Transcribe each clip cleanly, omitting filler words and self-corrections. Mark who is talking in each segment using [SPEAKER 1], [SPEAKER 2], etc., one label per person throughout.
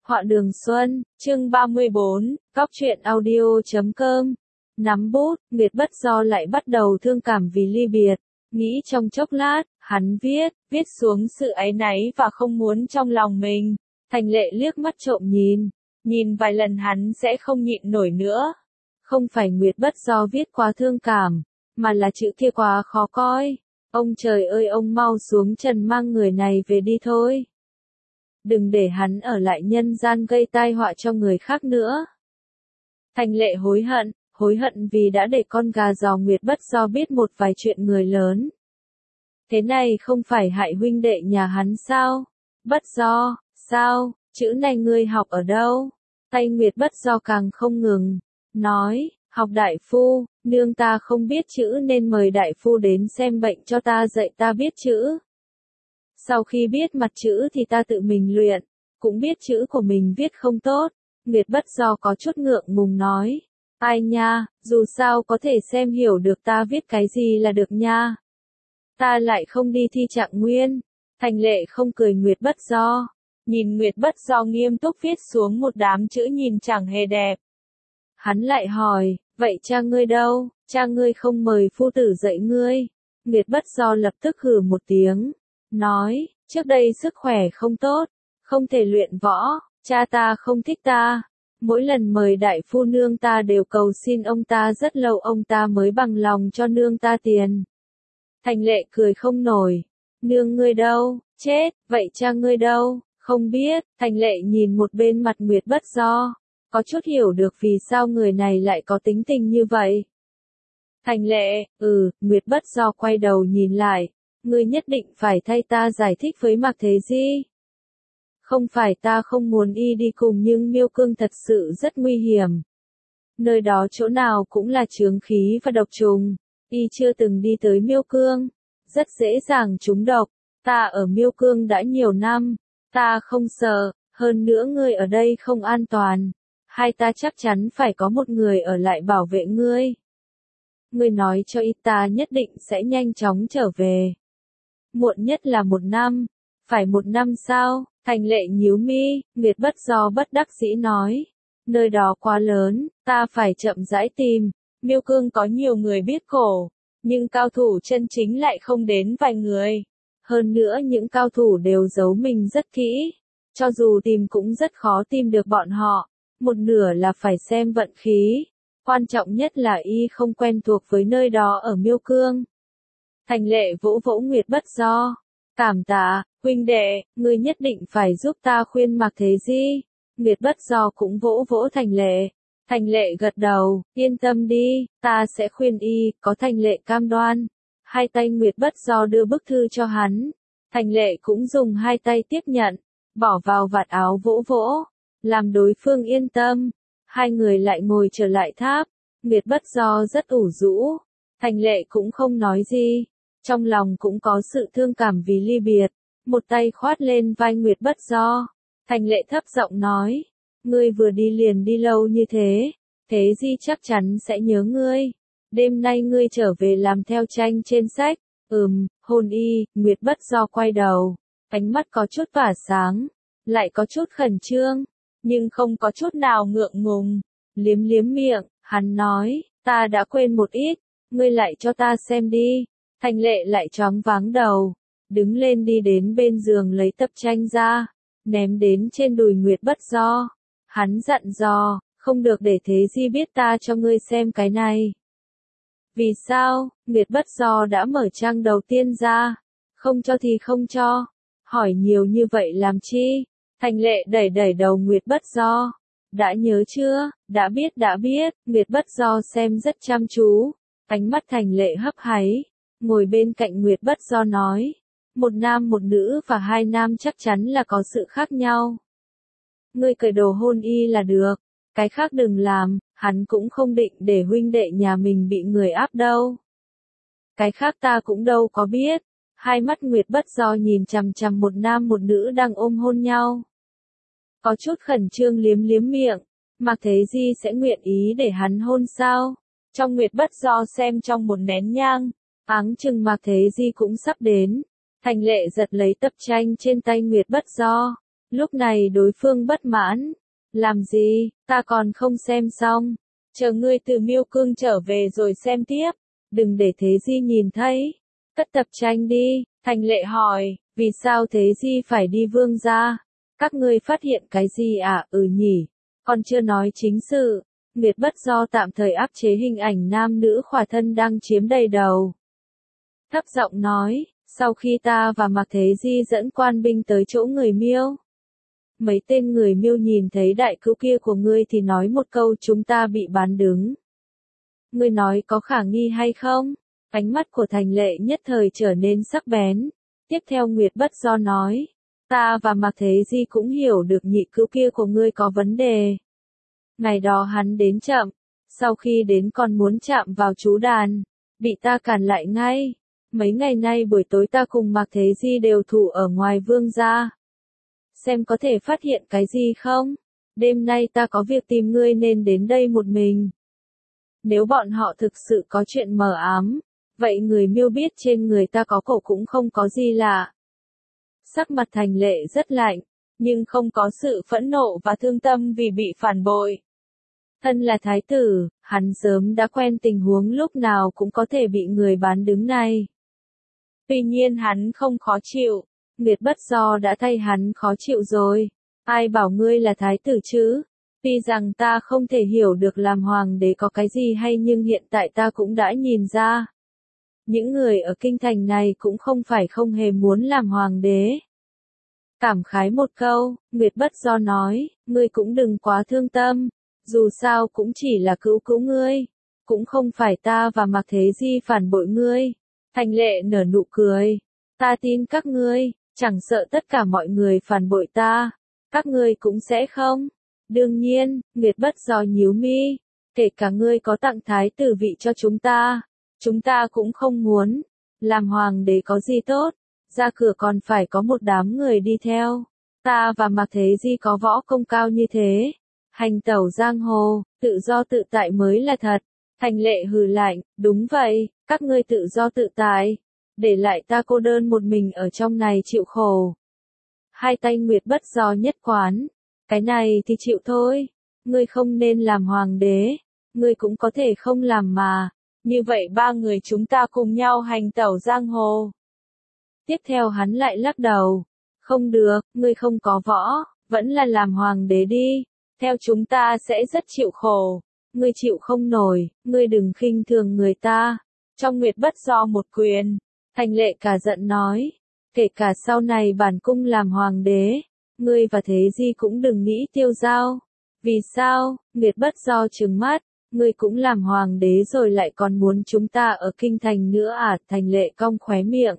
[SPEAKER 1] Họa Đường Xuân, chương 34, Góc truyện audio.com. Nắm bút, Nguyệt Bất Do lại bắt đầu thương cảm vì ly biệt. Nghĩ trong chốc lát, hắn viết xuống sự áy náy và không muốn trong lòng mình. Thành Lệ liếc mắt trộm nhìn vài lần hắn sẽ không nhịn nổi nữa. Không phải Nguyệt Bất Do viết quá thương cảm, mà là chữ kia quá khó coi. Ông trời ơi, ông mau xuống trần mang người này về đi thôi. Đừng để hắn ở lại nhân gian gây tai họa cho người khác nữa. Thành Lệ hối hận vì đã để con gà giò Nguyệt Bất Do biết một vài chuyện người lớn. Thế này không phải hại huynh đệ nhà hắn sao? Bất Do, sao, chữ này ngươi học ở đâu? Tay Nguyệt Bất Do càng không ngừng, nói, học đại phu, nương ta không biết chữ nên mời đại phu đến xem bệnh cho ta dạy ta biết chữ. Sau khi biết mặt chữ thì ta tự mình luyện, cũng biết chữ của mình viết không tốt. Nguyệt Bất Do có chút ngượng ngùng nói, ai nha, dù sao có thể xem hiểu được ta viết cái gì là được nha. Ta lại không đi thi trạng nguyên. Thành Lệ không cười Nguyệt Bất Do, nhìn Nguyệt Bất Do nghiêm túc viết xuống một đám chữ nhìn chẳng hề đẹp. Hắn lại hỏi, vậy cha ngươi đâu, cha ngươi không mời phu tử dạy ngươi. Nguyệt Bất Do lập tức hừ một tiếng, nói, trước đây sức khỏe không tốt, không thể luyện võ, cha ta không thích ta. Mỗi lần mời đại phu nương ta đều cầu xin ông ta rất lâu ông ta mới bằng lòng cho nương ta tiền. Thành Lệ cười không nổi, nương ngươi đâu, chết, vậy cha ngươi đâu, không biết. Thành Lệ nhìn một bên mặt Nguyệt Bất Do, có chút hiểu được vì sao người này lại có tính tình như vậy. Thành Lệ, Nguyệt Bất Do quay đầu nhìn lại, ngươi nhất định phải thay ta giải thích với Mạc Thế Di. Không phải ta không muốn y đi cùng nhưng Miêu Cương thật sự rất nguy hiểm. Nơi đó chỗ nào cũng là chướng khí và độc trùng, y chưa từng đi tới Miêu Cương, rất dễ dàng trúng độc. Ta ở Miêu Cương đã nhiều năm, ta không sợ, hơn nữa ngươi ở đây không an toàn. Hai ta chắc chắn phải có một người ở lại bảo vệ ngươi. Ngươi nói cho y ta nhất định sẽ nhanh chóng trở về. Muộn nhất là 1 năm. Phải 1 năm sao? Thành Lệ nhíu mi, Nguyệt Bất Do bất đắc dĩ nói. Nơi đó quá lớn, ta phải chậm rãi tìm. Miêu Cương có nhiều người biết cổ, nhưng cao thủ chân chính lại không đến vài người. Hơn nữa những cao thủ đều giấu mình rất kỹ. Cho dù tìm cũng rất khó tìm được bọn họ. Một nửa là phải xem vận khí. Quan trọng nhất là y không quen thuộc với nơi đó ở Miêu Cương. Thành Lệ vỗ vỗ Nguyệt Bất Do. Cảm tạ, huynh đệ, ngươi nhất định phải giúp ta khuyên Mạc Thế Di. Nguyệt Bất Do cũng vỗ vỗ Thành Lệ. Thành Lệ gật đầu, yên tâm đi, ta sẽ khuyên y, có Thành Lệ cam đoan. Hai tay Nguyệt Bất Do đưa bức thư cho hắn. Thành Lệ cũng dùng hai tay tiếp nhận, bỏ vào vạt áo vỗ vỗ, làm đối phương yên tâm. Hai người lại ngồi trở lại tháp. Nguyệt Bất Do rất ủ rũ. Thành Lệ cũng không nói gì. Trong lòng cũng có sự thương cảm vì ly biệt. Một tay khoát lên vai Nguyệt Bất Do. Thành Lệ thấp giọng nói. Ngươi vừa đi liền đi lâu như thế. Thế Di chắc chắn sẽ nhớ ngươi. Đêm nay ngươi trở về làm theo tranh trên sách. Hôn y. Nguyệt Bất Do quay đầu. Ánh mắt có chút tỏa sáng. Lại có chút khẩn trương. Nhưng không có chút nào ngượng ngùng. Liếm miệng, hắn nói. Ta đã quên một ít. Ngươi lại cho ta xem đi. Thành Lệ lại choáng váng đầu, đứng lên đi đến bên giường lấy tập tranh ra, ném đến trên đùi Nguyệt Bất Do. Hắn dặn dò, không được để Thế Di biết ta cho ngươi xem cái này. Vì sao? Nguyệt Bất Do đã mở trang đầu tiên ra. Không cho thì không cho. Hỏi nhiều như vậy làm chi? Thành Lệ đẩy đầu Nguyệt Bất Do. Đã nhớ chưa? Đã biết. Nguyệt Bất Do xem rất chăm chú. Ánh mắt Thành Lệ hấp háy. Ngồi bên cạnh Nguyệt Bất Do nói. Một nam một nữ và 2 nam chắc chắn là có sự khác nhau. Ngươi cởi đồ hôn y là được. Cái khác đừng làm, hắn cũng không định để huynh đệ nhà mình bị người áp đâu. Cái khác ta cũng đâu có biết. Hai mắt Nguyệt Bất Do nhìn chằm chằm một nam một nữ đang ôm hôn nhau. Có chút khẩn trương liếm miệng. Mạc Thế Di sẽ nguyện ý để hắn hôn sao? Trong Nguyệt Bất Do xem trong một nén nhang. Áng chừng Mạc Thế Di cũng sắp đến. Thành Lệ giật lấy tập tranh trên tay Nguyệt Bất Do. Lúc này đối phương bất mãn. Làm gì, ta còn không xem xong. Chờ ngươi từ Miêu Cương trở về rồi xem tiếp. Đừng để Thế Di nhìn thấy. Cất tập tranh đi. Thành Lệ hỏi, vì sao Thế Di phải đi Vương gia? Các ngươi phát hiện cái gì à? Ừ nhỉ. Còn chưa nói chính sự. Nguyệt Bất Do tạm thời áp chế hình ảnh nam nữ khỏa thân đang chiếm đầy đầu. Thấp giọng nói, sau khi ta và Mạc Thế Di dẫn quan binh tới chỗ người Miêu. Mấy tên người Miêu nhìn thấy đại cứu kia của ngươi thì nói một câu chúng ta bị bán đứng. Ngươi nói có khả nghi hay không? Ánh mắt của Thành Lệ nhất thời trở nên sắc bén. Tiếp theo Nguyệt Bất Do nói, ta và Mạc Thế Di cũng hiểu được nhị cứu kia của ngươi có vấn đề. Ngày đó hắn đến chậm, sau khi đến còn muốn chạm vào chú đàn, bị ta cản lại ngay. Mấy ngày nay buổi tối ta cùng Mạc Thế Di đều thủ ở ngoài Vương gia. Xem có thể phát hiện cái gì không? Đêm nay ta có việc tìm ngươi nên đến đây một mình. Nếu bọn họ thực sự có chuyện mờ ám, vậy người Miêu biết trên người ta có cổ cũng không có gì lạ. Sắc mặt Thành Lệ rất lạnh, nhưng không có sự phẫn nộ và thương tâm vì bị phản bội. Thân là thái tử, hắn sớm đã quen tình huống lúc nào cũng có thể bị người bán đứng này. Tuy nhiên hắn không khó chịu, Nguyệt Bất Do đã thay hắn khó chịu rồi. Ai bảo ngươi là thái tử chứ? Tuy rằng ta không thể hiểu được làm hoàng đế có cái gì hay nhưng hiện tại ta cũng đã nhìn ra. Những người ở kinh thành này cũng không phải không hề muốn làm hoàng đế. Cảm khái một câu, Nguyệt Bất Do nói, ngươi cũng đừng quá thương tâm, dù sao cũng chỉ là cứu cứu ngươi, cũng không phải ta và Mạc Thế Di phản bội ngươi. Thành Lệ nở nụ cười, ta tin các ngươi, chẳng sợ tất cả mọi người phản bội ta, các ngươi cũng sẽ không. Đương nhiên, Nguyệt Bất Do nhíu mi, kể cả ngươi có tặng thái tử vị cho chúng ta cũng không muốn. Làm hoàng đế có gì tốt, ra cửa còn phải có một đám người đi theo. Ta và Mạc Thế Di có võ công cao như thế, hành tẩu giang hồ, tự do tự tại mới là thật. Thành Lệ hừ lạnh, đúng vậy, các ngươi tự do tự tại, để lại ta cô đơn một mình ở trong này chịu khổ. Hai tay Nguyệt Bất Do nhất quán, cái này thì chịu thôi, ngươi không nên làm hoàng đế, ngươi cũng có thể không làm mà, như vậy ba người chúng ta cùng nhau hành tẩu giang hồ. Tiếp theo hắn lại lắc đầu, không được, ngươi không có võ, vẫn là làm hoàng đế đi, theo chúng ta sẽ rất chịu khổ, ngươi chịu không nổi, ngươi đừng khinh thường người ta. Trong Nguyệt Bất Do một quyền, Thành Lệ cả giận nói, kể cả sau này bản cung làm hoàng đế, ngươi và Thế Di cũng đừng nghĩ tiêu dao. Vì sao? Nguyệt Bất Do trừng mắt, ngươi cũng làm hoàng đế rồi lại còn muốn chúng ta ở kinh thành nữa à? Thành Lệ cong khóe miệng.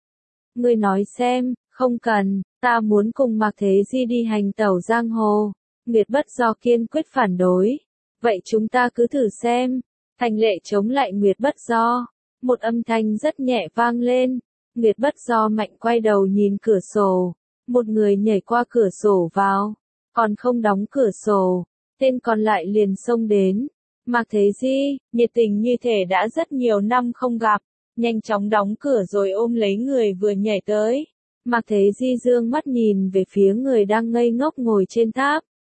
[SPEAKER 1] Ngươi nói xem, không cần, ta muốn cùng Mạc Thế Di đi hành tẩu giang hồ. Nguyệt Bất Do kiên quyết phản đối. Vậy chúng ta cứ thử xem. Thành Lệ chống lại Nguyệt Bất Do. Một âm thanh rất nhẹ vang lên. Nguyệt Bất Do mạnh quay đầu nhìn cửa sổ. Một người nhảy qua cửa sổ vào. Còn không đóng cửa sổ. Tên còn lại liền xông đến. Mạc Thế Di, nhiệt tình như thể đã rất nhiều năm không gặp. Nhanh chóng đóng cửa rồi ôm lấy người vừa nhảy tới. Mạc Thế Di dương mắt nhìn về phía người đang ngây ngốc ngồi trên tháp.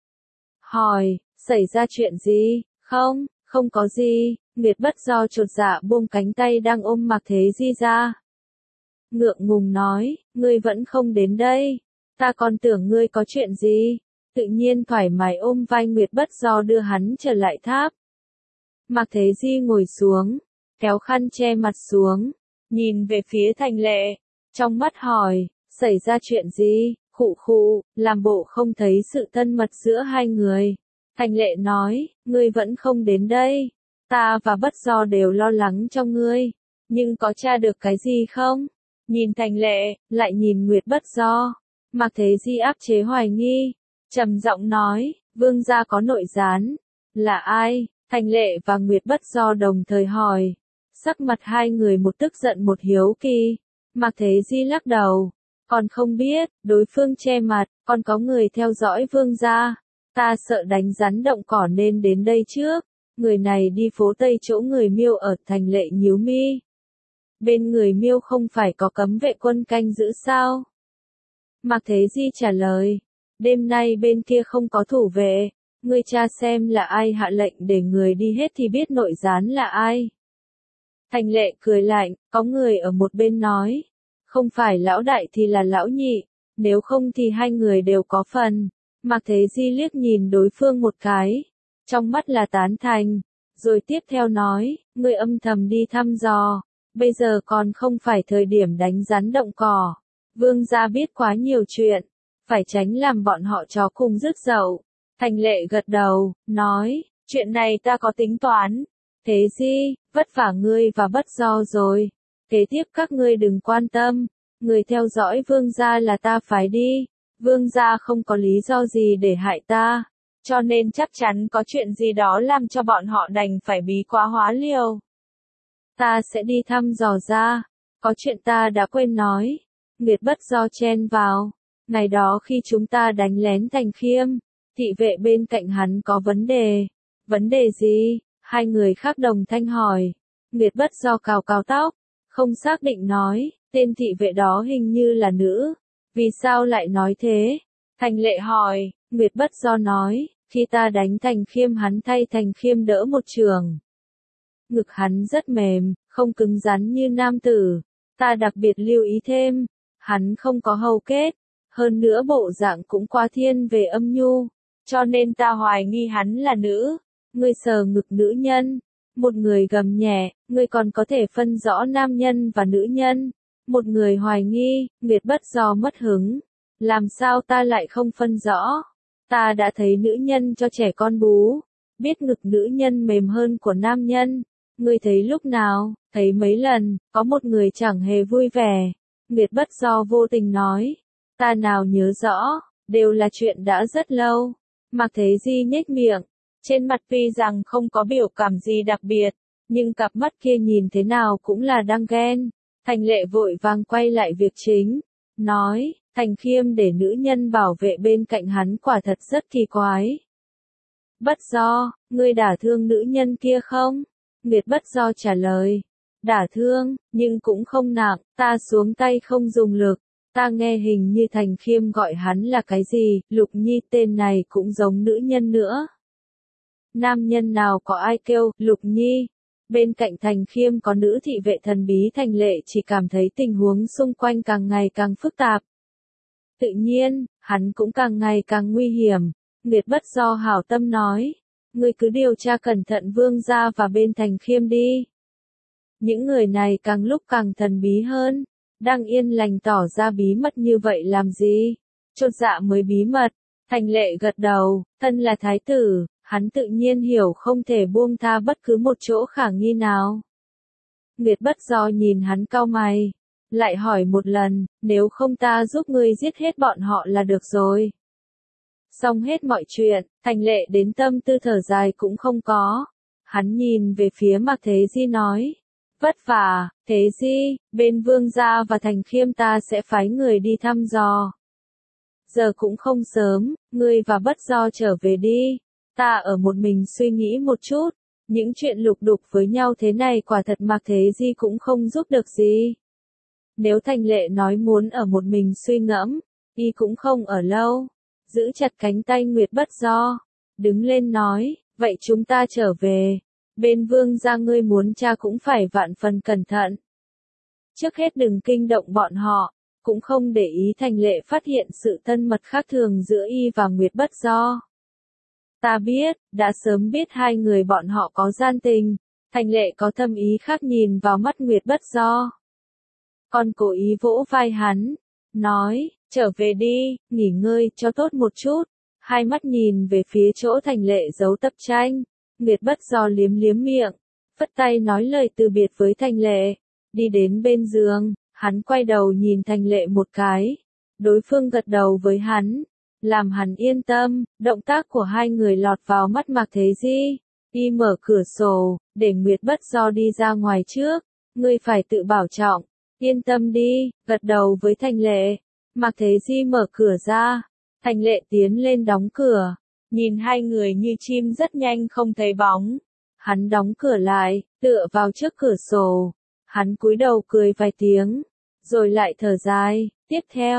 [SPEAKER 1] Hỏi, xảy ra chuyện gì? Không, không có gì. Nguyệt Bất Do chột dạ buông cánh tay đang ôm Mạc Thế Di ra. Ngượng ngùng nói, ngươi vẫn không đến đây. Ta còn tưởng ngươi có chuyện gì. Tự nhiên thoải mái ôm vai Nguyệt Bất Do đưa hắn trở lại tháp. Mạc Thế Di ngồi xuống, kéo khăn che mặt xuống, nhìn về phía Thành Lệ, trong mắt hỏi, xảy ra chuyện gì? Khụ khụ, làm bộ không thấy sự thân mật giữa hai người. Thành Lệ nói, ngươi vẫn không đến đây. Ta và Bất Do đều lo lắng cho ngươi. Nhưng có tra được cái gì không? Nhìn Thành Lệ, lại nhìn Nguyệt Bất Do. Mạc Thế Di áp chế hoài nghi. Trầm giọng nói, vương gia có nội gián. Là ai? Thành Lệ và Nguyệt Bất Do đồng thời hỏi. Sắc mặt hai người một tức giận một hiếu kỳ. Mạc Thế Di lắc đầu. Còn không biết, đối phương che mặt, còn có người theo dõi vương gia. Ta sợ đánh rắn động cỏ nên đến đây trước. Người này đi phố Tây chỗ người Miêu ở. Thành Lệ nhíu mi. Bên người Miêu không phải có cấm vệ quân canh giữ sao? Mạc Thế Di trả lời. đêm nay bên kia không có thủ vệ, ngươi tra xem là ai hạ lệnh để người đi hết thì biết nội gián là ai. Thành Lệ cười lạnh, có người ở một bên nói, không phải lão đại thì là lão nhị, nếu không thì hai người đều có phần. Mạc Thế Di liếc nhìn đối phương một cái, trong mắt là tán thành, rồi tiếp theo nói, ngươi âm thầm đi thăm dò, bây giờ còn không phải thời điểm đánh rắn động cỏ. Vương gia biết quá nhiều chuyện, phải tránh làm bọn họ chó cùng rước dậu. Thành Lệ gật đầu, nói, chuyện này ta có tính toán. Thế Di, vất vả ngươi và Bất Do rồi. Kế tiếp các ngươi đừng quan tâm, người theo dõi vương gia là ta phái đi. Vương gia không có lý do gì để hại ta, cho nên chắc chắn có chuyện gì đó làm cho bọn họ đành phải bí quá hóa liều. Ta sẽ đi thăm dò ra, có chuyện ta đã quên nói. Nguyệt Bất Do chen vào, ngày đó khi chúng ta đánh lén Thành Khiêm, thị vệ bên cạnh hắn có vấn đề. Vấn đề gì? Hai người khác đồng thanh hỏi. Nguyệt Bất Do cào cào tóc, không xác định nói, tên thị vệ đó hình như là nữ. Vì sao lại nói thế? Thành Lệ hỏi, Nguyệt Bất Do nói, khi ta đánh Thành Khiêm hắn thay Thành Khiêm đỡ một trường. Ngực hắn rất mềm, không cứng rắn như nam tử. Ta đặc biệt lưu ý thêm, hắn không có hầu kết, hơn nữa bộ dạng cũng quá thiên về âm nhu, cho nên ta hoài nghi hắn là nữ. Ngươi sờ ngực nữ nhân, một người gầm nhẹ, ngươi còn có thể phân rõ nam nhân và nữ nhân. Một người hoài nghi, Nguyệt Bất Do mất hứng. Làm sao ta lại không phân rõ? Ta đã thấy nữ nhân cho trẻ con bú, biết ngực nữ nhân mềm hơn của nam nhân. Ngươi thấy lúc nào? Thấy mấy lần, có một người chẳng hề vui vẻ. Nguyệt Bất Do vô tình nói, ta nào nhớ rõ, đều là chuyện đã rất lâu. Mạc Thế Di nhếch miệng, trên mặt tuy rằng không có biểu cảm gì đặc biệt, nhưng cặp mắt kia nhìn thế nào cũng là đang ghen. Thành Lệ vội vàng quay lại việc chính, nói, Thành Khiêm để nữ nhân bảo vệ bên cạnh hắn quả thật rất kỳ quái. Bất Do, ngươi đả thương nữ nhân kia không? Nguyệt Bất Do trả lời, đả thương, nhưng cũng không nặng, ta xuống tay không dùng lực. Ta nghe hình như Thành Khiêm gọi hắn là cái gì, Lục Nhi, tên này cũng giống nữ nhân nữa. Nam nhân nào có ai kêu, Lục Nhi? Bên cạnh Thành Khiêm có nữ thị vệ thần bí. Thành Lệ chỉ cảm thấy tình huống xung quanh càng ngày càng phức tạp. Tự nhiên, hắn cũng càng ngày càng nguy hiểm. Nguyệt Bất Do hảo tâm nói, ngươi cứ điều tra cẩn thận vương gia và bên Thành Khiêm đi. Những người này càng lúc càng thần bí hơn, đang yên lành tỏ ra bí mật như vậy làm gì? Chột dạ mới bí mật. Thành Lệ gật đầu, thân là thái tử, hắn tự nhiên hiểu không thể buông tha bất cứ một chỗ khả nghi nào. Nguyệt Bất Do nhìn hắn cau mày, lại hỏi một lần, nếu không ta giúp ngươi giết hết bọn họ là được rồi. Xong hết mọi chuyện, Thành Lệ đến tâm tư thở dài cũng không có. Hắn nhìn về phía Mạc Thế Di nói, vất vả, Thế Di, bên vương gia và Thành Khiêm ta sẽ phái người đi thăm dò. Giờ cũng không sớm, ngươi và Bất Do trở về đi. Ta ở một mình suy nghĩ một chút, những chuyện lục đục với nhau thế này quả thật Mạc Thế Di cũng không giúp được gì. Nếu Thành Lệ nói muốn ở một mình suy ngẫm, y cũng không ở lâu. Giữ chặt cánh tay Nguyệt Bất Do, đứng lên nói, vậy chúng ta trở về. Bên vương gia ngươi muốn tra cũng phải vạn phần cẩn thận. Trước hết đừng kinh động bọn họ, cũng không để ý Thành Lệ phát hiện sự thân mật khác thường giữa y và Nguyệt Bất Do. Ta biết, đã sớm biết hai người bọn họ có gian tình. Thành Lệ có thâm ý khác nhìn vào mắt Nguyệt Bất Do. Còn cố ý vỗ vai hắn, nói, trở về đi, nghỉ ngơi cho tốt một chút. Hai mắt nhìn về phía chỗ Thành Lệ giấu tập tranh. Nguyệt Bất Do liếm liếm miệng, phất tay nói lời từ biệt với Thành Lệ. Đi đến bên giường, hắn quay đầu nhìn Thành Lệ một cái. Đối phương gật đầu với hắn, làm hắn yên tâm. Động tác của hai người lọt vào mắt Mạc Thế Di. Y mở cửa sổ, để Nguyệt Bất Do đi ra ngoài trước. Ngươi phải tự bảo trọng, yên tâm đi, gật đầu với Thành Lệ. Mạc Thế Di mở cửa ra, Thành Lệ tiến lên đóng cửa, nhìn hai người như chim rất nhanh không thấy bóng. Hắn đóng cửa lại, tựa vào trước cửa sổ, hắn cúi đầu cười vài tiếng, rồi lại thở dài. Tiếp theo,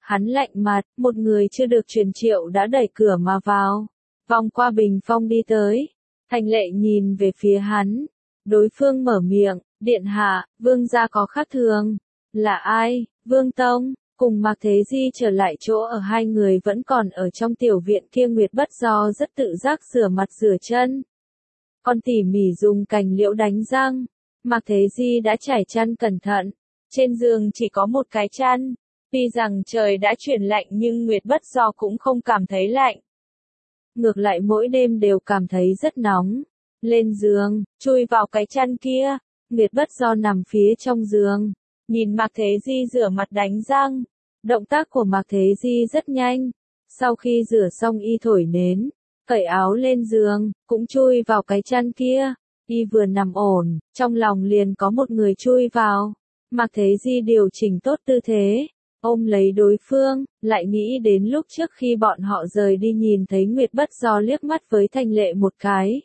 [SPEAKER 1] Hắn lạnh mặt, một người chưa được truyền triệu đã đẩy cửa mà vào. Vòng qua bình phong đi tới. Thành Lệ nhìn về phía hắn. Đối phương mở miệng, điện hạ, vương gia có khác thường. Là ai? Vương Tông. Cùng Mạc Thế Di trở lại chỗ ở, hai người vẫn còn ở trong tiểu viện kia. Nguyệt Bất Do rất tự giác rửa mặt rửa chân. Còn tỉ mỉ dùng cành liễu đánh răng. Mạc Thế Di đã trải chăn cẩn thận. Trên giường chỉ có một cái chăn. Tuy rằng trời đã chuyển lạnh nhưng Nguyệt Bất Do cũng không cảm thấy lạnh. Ngược lại mỗi đêm đều cảm thấy rất nóng. Lên giường, chui vào cái chăn kia. Nguyệt Bất Do nằm phía trong giường. Nhìn Mạc Thế Di rửa mặt đánh răng. Động tác của Mạc Thế Di rất nhanh. Sau khi rửa xong y thổi nến. Cởi áo lên giường, cũng chui vào cái chăn kia. Y vừa nằm ổn, trong lòng liền có một người chui vào. Mạc Thế Di điều chỉnh tốt tư thế. Ôm lấy đối phương, lại nghĩ đến lúc trước khi bọn họ rời đi nhìn thấy Nguyệt Bất Do liếc mắt với Thành Lệ một cái.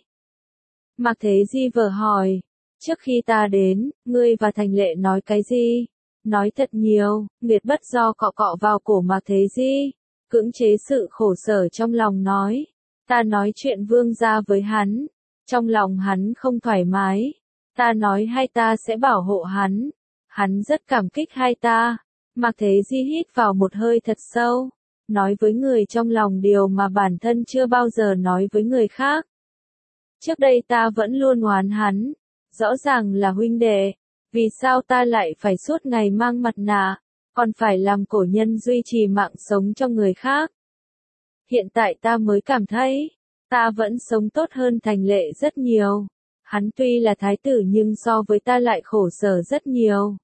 [SPEAKER 1] Mạc Thế Di vờ hỏi, trước khi ta đến, ngươi và Thành Lệ nói cái gì? Nói thật nhiều. Nguyệt Bất Do cọ cọ vào cổ Mạc Thế Di, cưỡng chế sự khổ sở trong lòng nói, ta nói chuyện vương gia với hắn, trong lòng hắn không thoải mái, ta nói hai ta sẽ bảo hộ hắn, hắn rất cảm kích hai ta. Mạc Thế Di hít vào một hơi thật sâu, nói với người trong lòng điều mà bản thân chưa bao giờ nói với người khác. Trước đây ta vẫn luôn oán hắn, rõ ràng là huynh đệ, vì sao ta lại phải suốt ngày mang mặt nạ, còn phải làm cổ nhân duy trì mạng sống cho người khác. Hiện tại ta mới cảm thấy, ta vẫn sống tốt hơn Thành Lệ rất nhiều. Hắn tuy là thái tử nhưng so với ta lại khổ sở rất nhiều.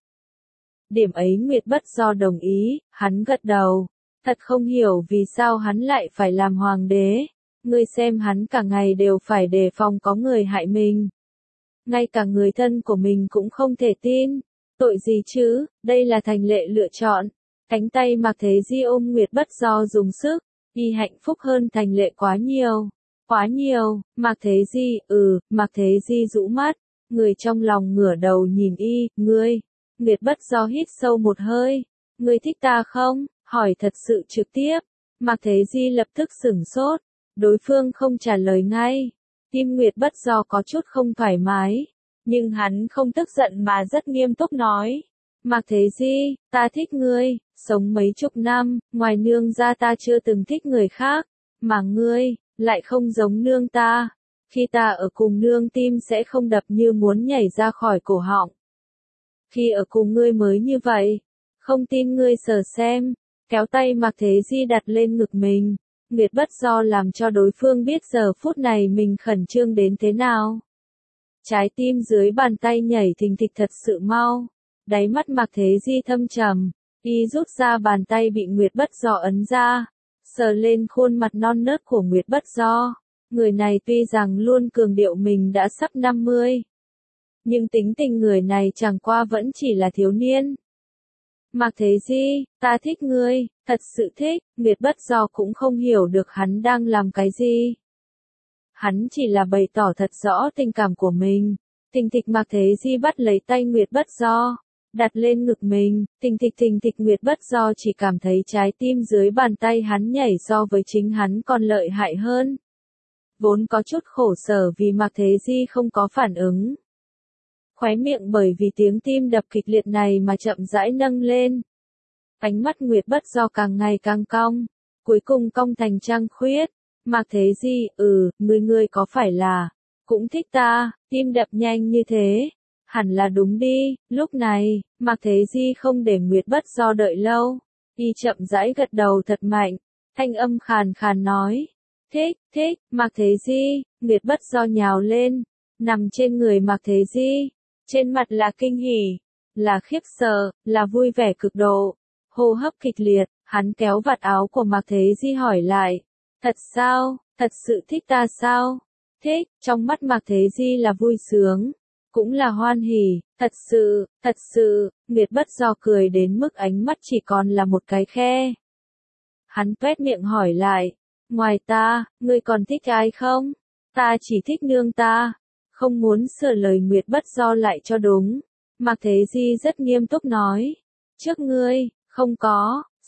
[SPEAKER 1] Điểm ấy Nguyệt Bất Do đồng ý, hắn gật đầu. Thật không hiểu vì sao hắn lại phải làm hoàng đế. Ngươi xem hắn cả ngày đều phải đề phòng có người hại mình. Ngay cả người thân của mình cũng không thể tin. Tội gì chứ, đây là Thành Lệ lựa chọn. Cánh tay Mạc Thế Di ôm Nguyệt Bất Do dùng sức. Y hạnh phúc hơn Thành Lệ quá nhiều. Quá nhiều. Mạc Thế Di, Mạc Thế Di rũ mắt. Người trong lòng ngửa đầu nhìn y, ngươi. Nguyệt Bất Do hít sâu một hơi. Ngươi thích ta không? Hỏi thật sự trực tiếp. Mạc Thế Di lập tức sửng sốt. Đối phương không trả lời ngay. Tim Nguyệt Bất Do có chút không thoải mái. Nhưng hắn không tức giận mà rất nghiêm túc nói. Mạc Thế Di, ta thích ngươi. Sống mấy chục năm, ngoài nương ra ta chưa từng thích người khác. Mà ngươi, lại không giống nương ta. Khi ta ở cùng nương tim sẽ không đập như muốn nhảy ra khỏi cổ họng. Khi ở cùng ngươi mới như vậy. Không tin ngươi sờ xem. Kéo tay Mạc Thế Di đặt lên ngực mình. Nguyệt Bất Do làm cho đối phương biết giờ phút này mình khẩn trương đến thế nào. Trái tim dưới bàn tay nhảy thình thịch thật sự mau. Đáy mắt Mạc Thế Di thâm trầm. Y rút ra bàn tay bị Nguyệt Bất Do ấn ra. Sờ lên khuôn mặt non nớt của Nguyệt Bất Do. Người này tuy rằng luôn cường điệu mình đã sắp 50. Nhưng tính tình người này chẳng qua vẫn chỉ là thiếu niên. Mạc Thế Di, ta thích ngươi, thật sự thích. Nguyệt Bất Do cũng không hiểu được hắn đang làm cái gì. Hắn chỉ là bày tỏ thật rõ tình cảm của mình. Thình thịch Mạc Thế Di bắt lấy tay Nguyệt Bất Do, đặt lên ngực mình. Thình thịch Nguyệt Bất Do chỉ cảm thấy trái tim dưới bàn tay hắn nhảy so với chính hắn còn lợi hại hơn. Vốn có chút khổ sở vì Mạc Thế Di không có phản ứng. Khóe miệng bởi vì tiếng tim đập kịch liệt này mà chậm rãi nâng lên. Ánh mắt Nguyệt Bất Do càng ngày càng cong, cuối cùng cong thành trăng khuyết. Mạc Thế Di, ngươi có phải là cũng thích ta? Tim đập nhanh như thế, hẳn là đúng đi. Lúc này, Mạc Thế Di không để Nguyệt Bất Do đợi lâu, y chậm rãi gật đầu thật mạnh, thanh âm khàn khàn nói, thích. Mạc Thế Di. Nguyệt Bất Do nhào lên, nằm trên người Mạc Thế Di. Trên mặt là kinh hỉ, là khiếp sợ, là vui vẻ cực độ. Hô hấp kịch liệt, hắn kéo vạt áo của Mạc Thế Di hỏi lại. Thật sao? Thật sự thích ta sao? Thích. Trong mắt Mạc Thế Di là vui sướng, cũng là hoan hỉ. Thật sự. Nguyệt Bất Do cười đến mức ánh mắt chỉ còn là một cái khe. Hắn tuét miệng hỏi lại. Ngoài ta, ngươi còn thích ai không? Ta chỉ thích nương ta. Không muốn sửa lời Nguyệt Bất Do lại cho đúng. Mạc Thế Di rất nghiêm túc nói. Trước ngươi, không có.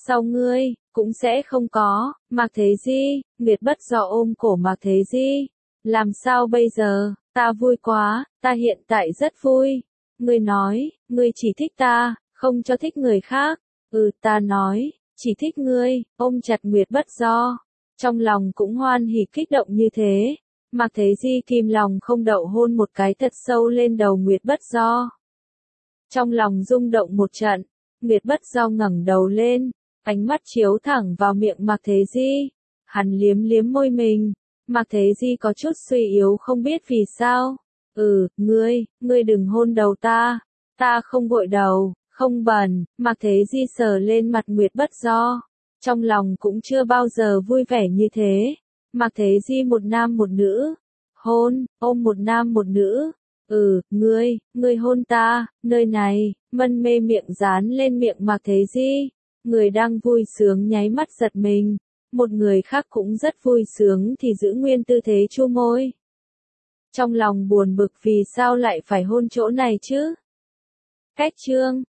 [SPEAKER 1] Sau ngươi, cũng sẽ không có. Mạc Thế Di, Nguyệt Bất Do ôm cổ Mạc Thế Di. Làm sao bây giờ, ta vui quá, ta hiện tại rất vui. Ngươi nói, ngươi chỉ thích ta, không cho thích người khác. Ta nói, chỉ thích ngươi, ôm chặt Nguyệt Bất Do. Trong lòng cũng hoan hỉ kích động như thế. Mạc Thế Di kìm lòng không đậu hôn một cái thật sâu lên đầu Nguyệt Bất Do. Trong lòng rung động một trận, Nguyệt Bất Do ngẩng đầu lên, ánh mắt chiếu thẳng vào miệng Mạc Thế Di. Hắn liếm liếm môi mình, Mạc Thế Di có chút suy yếu không biết vì sao. Ngươi đừng hôn đầu ta không gội đầu, không bẩn. Mạc Thế Di sờ lên mặt Nguyệt Bất Do. Trong lòng cũng chưa bao giờ vui vẻ như thế. Mạc Thế Di một nam một nữ. Ôm một nam một nữ. Ngươi hôn ta, nơi này. Mân mê miệng dán lên miệng Mạc Thế Di. Người đang vui sướng nháy mắt giật mình. Một người khác cũng rất vui sướng thì giữ nguyên tư thế chu môi. Trong lòng buồn bực vì sao lại phải hôn chỗ này chứ? Cách chương